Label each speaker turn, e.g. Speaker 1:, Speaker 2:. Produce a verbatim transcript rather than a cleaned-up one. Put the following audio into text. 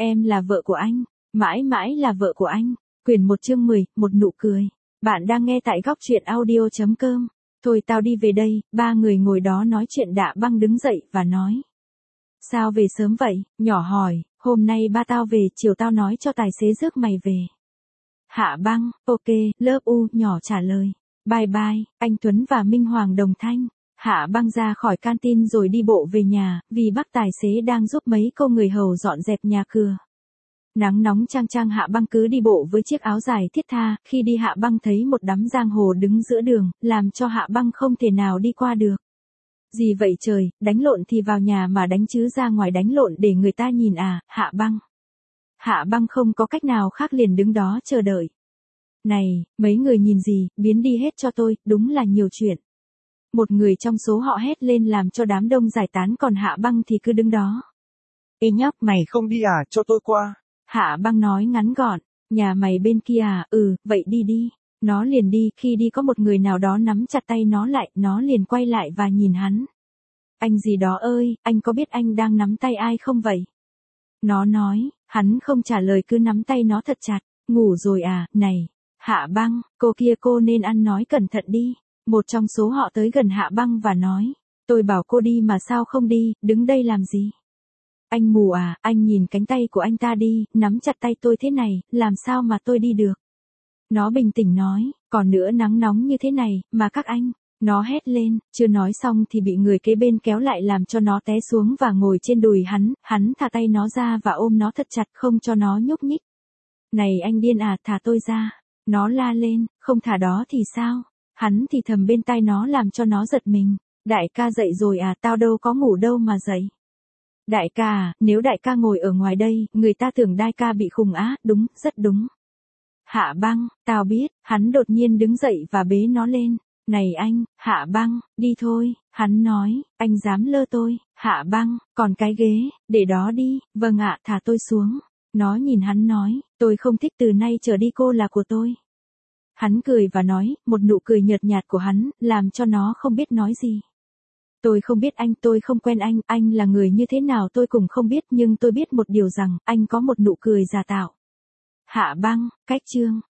Speaker 1: Em là vợ của anh, mãi mãi là vợ của anh. Quyển một chương mười, một nụ cười. Bạn đang nghe tại góc truyện audio chấm com. Thôi tao đi về đây, ba người ngồi đó nói chuyện. Đạ Băng đứng dậy và nói. Sao về sớm vậy? Nhỏ hỏi, hôm nay ba tao về, chiều tao nói cho tài xế rước mày về. Hạ Băng, ok, lớp U, nhỏ trả lời. Bye bye, anh Tuấn và Minh Hoàng đồng thanh. Hạ Băng ra khỏi canteen rồi đi bộ về nhà, vì bác tài xế đang giúp mấy cô người hầu dọn dẹp nhà cửa. Nắng nóng chang chang, Hạ Băng cứ đi bộ với chiếc áo dài thiết tha, khi đi Hạ Băng thấy một đám giang hồ đứng giữa đường, làm cho Hạ Băng không thể nào đi qua được. Gì vậy trời, đánh lộn thì vào nhà mà đánh chứ ra ngoài đánh lộn để người ta nhìn à, Hạ Băng. Hạ Băng không có cách nào khác liền đứng đó chờ đợi. Này, mấy người nhìn gì, biến đi hết cho tôi, đúng là nhiều chuyện. Một người trong số họ hét lên làm cho đám đông giải tán, còn Hạ Băng thì cứ đứng đó.
Speaker 2: Ê nhóc, mày không đi à, cho tôi qua.
Speaker 1: Hạ Băng nói ngắn gọn, nhà mày bên kia à, ừ, vậy đi đi. Nó liền đi, khi đi có một người nào đó nắm chặt tay nó lại, nó liền quay lại và nhìn hắn. Anh gì đó ơi, anh có biết anh đang nắm tay ai không vậy? Nó nói, hắn không trả lời cứ nắm tay nó thật chặt, ngủ rồi à, này. Hạ Băng, cô kia cô nên ăn nói cẩn thận đi. Một trong số họ tới gần Hạ Băng và nói, tôi bảo cô đi mà sao không đi, đứng đây làm gì? Anh mù à, anh nhìn cánh tay của anh ta đi, nắm chặt tay tôi thế này, làm sao mà tôi đi được? Nó bình tĩnh nói, còn nữa nắng nóng như thế này, mà các anh, nó hét lên, chưa nói xong thì bị người kế bên kéo lại làm cho nó té xuống và ngồi trên đùi hắn, hắn thả tay nó ra và ôm nó thật chặt không cho nó nhúc nhích. Này anh điên à, thả tôi ra. Nó la lên, không thả đó thì sao? Hắn thì thầm bên tai nó làm cho nó giật mình. Đại ca dậy rồi à, tao đâu có ngủ đâu mà dậy. Đại ca à, nếu đại ca ngồi ở ngoài đây, người ta tưởng đại ca bị khùng á, đúng, rất đúng. Hạ Băng, tao biết, hắn đột nhiên đứng dậy và bế nó lên. Này anh, Hạ Băng, đi thôi, hắn nói, anh dám lơ tôi, Hạ Băng, còn cái ghế, để đó đi, vâng ạ, thả tôi xuống. Nó nhìn hắn nói, tôi không thích, từ nay trở đi cô là của tôi. Hắn cười và nói, một nụ cười nhợt nhạt của hắn, làm cho nó không biết nói gì. Tôi không biết anh, tôi không quen anh, anh là người như thế nào tôi cũng không biết, nhưng tôi biết một điều rằng, anh có một nụ cười giả tạo. Hạ Băng, cách chương.